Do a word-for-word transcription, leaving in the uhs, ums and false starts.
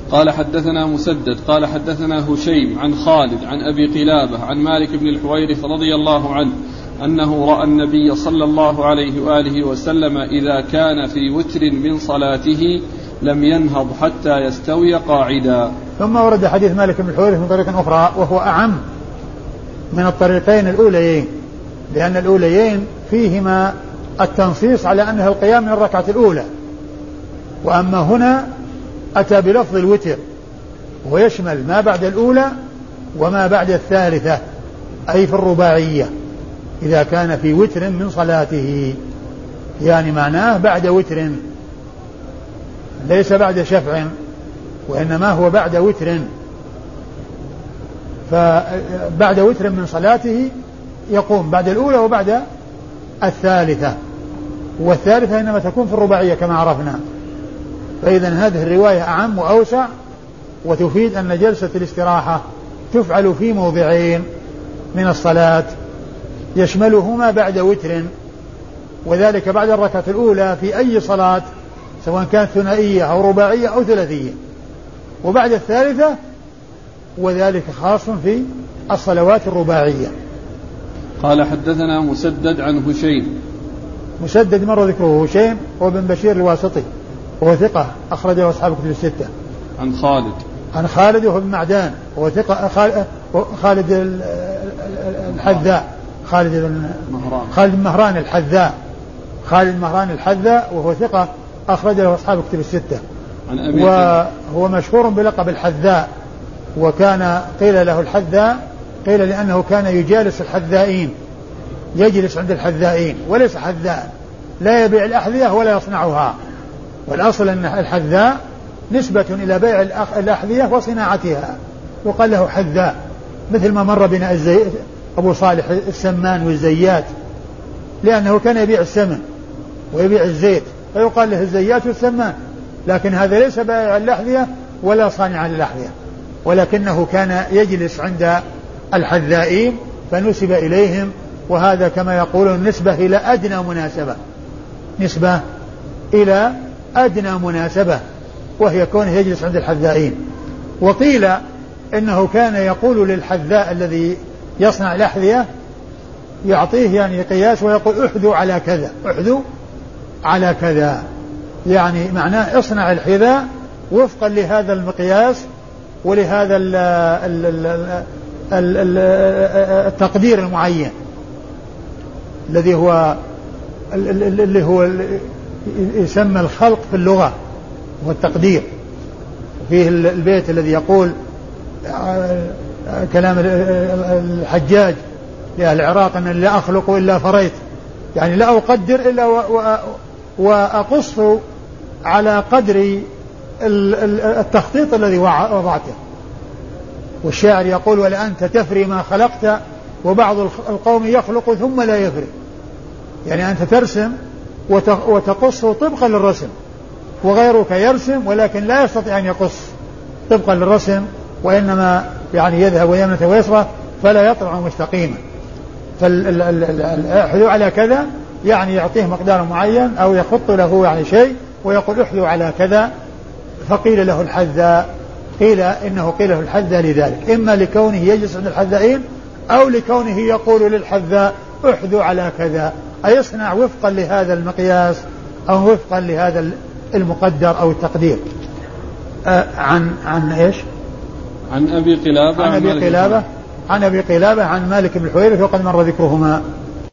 قال حدثنا مسدد قال حدثنا هشيم عن خالد عن أبي قلابة عن مالك بن الحويرث رضي الله عنه أنه رأى النبي صلى الله عليه وآله وسلم إذا كان في وتر من صلاته لم ينهض حتى يستوي قاعدا. ثم ورد حديث مالك بن الحويرث من طريق أخرى وهو أعم من الطريقين الأوليين، لأن الأوليين فيهما التنصيص على أنها القيام من الركعة الأولى، وأما هنا أتى بلفظ الوتر ويشمل ما بعد الأولى وما بعد الثالثة، أي في الرباعية إذا كان في وتر من صلاته، يعني معناه بعد وتر ليس بعد شفع، وإنما هو بعد وتر، فبعد وتر من صلاته يقوم بعد الأولى وبعد الثالثة، والثالثة إنما تكون في الرباعية كما عرفنا. فإذا هذه الرواية أعم وأوسع، وتفيد أن جلسة الاستراحة تفعل في موضعين من الصلاة يشملهما بعد وتر، وذلك بعد الركعة الأولى في أي صلاة سواء كانت ثنائية أو رباعية أو ثلاثية، وبعد الثالثة، وذلك خاص في الصلوات الرباعية. قال حدثنا مسدد عن هشيم. مسدد مر ذكره، هشيم هو بن بشير الواسطي وهو ثقة أخرجه أصحاب الكتب الستة. عن خالد عن خالد وهو بن معدان وهو ثقة، خالد الحذاء، خالد بن مهران خالد مهران الحذاء خالد مهران الحذاء وهو ثقة أخرجه أصحاب الكتب الستة. عن أبي وهو مشهور بلقب الحذاء، وكان قيل له الحذاء قيل لأنه كان يجالس الحذائين، يجلس عند الحذائين وليس حذاء، لا يبيع الأحذية ولا يصنعها، والأصل أن الحذاء نسبة إلى بيع الأحذية وصناعتها، وقال له حذاء، مثل ما مر بنا الزي... أبو صالح السمان والزيات، لأنه كان يبيع السمن ويبيع الزيت، فيقال له الزيات والسمان، لكن هذا ليس بائع الأحذية ولا صانع للأحذية، ولكنه كان يجلس عند الحذائين فنسب إليهم، وهذا كما يقولون نسبة إلى أدنى مناسبة، نسبة إلى أدنى مناسبة، وهي كونه يجلس عند الحذائين. وقيل إنه كان يقول للحذاء الذي يصنع الأحذية، يعطيه يعني قياس ويقول احذوا على كذا، احذوا على كذا، يعني معناه اصنع الحذاء وفقا لهذا المقياس ولهذا ال ال ال ال التقدير المعين الذي هو اللي هو يسمى الخلق في اللغة والتقدير. فيه البيت الذي يقول كلام الحجاج لأهل العراق أن لا أخلق إلا فريت، يعني لا أقدر إلا وأقص على قدر التخطيط الذي وضعته. والشاعر يقول ولا أنت تفري ما خلقت وبعض القوم يخلق ثم لا يفري، يعني أنت ترسم وتقص طبقا للرسم، وغيرك يرسم ولكن لا يستطيع أن يقص طبقا للرسم، وإنما يعني يذهب ويمنة ويسرى فلا يطلع مستقيما. فالاحذو على كذا يعني يعطيه مقدار معين أو يخط له يعني شيء ويقول احذو على كذا، فقيل له الحذاء، قيل إنه قيل له الحذاء لذلك، إما لكونه يجلس عند الحذائين أو لكونه يقول للحذاء احذو على كذا، أي اصنع وفقا لهذا المقياس أو وفقا لهذا المقدر أو التقدير. آه عن عن إيش؟ عن أبي قلابة عن أبي قلابة عن أبي قلابة عن مالك بن الحويرث وقد مر ذكرهما.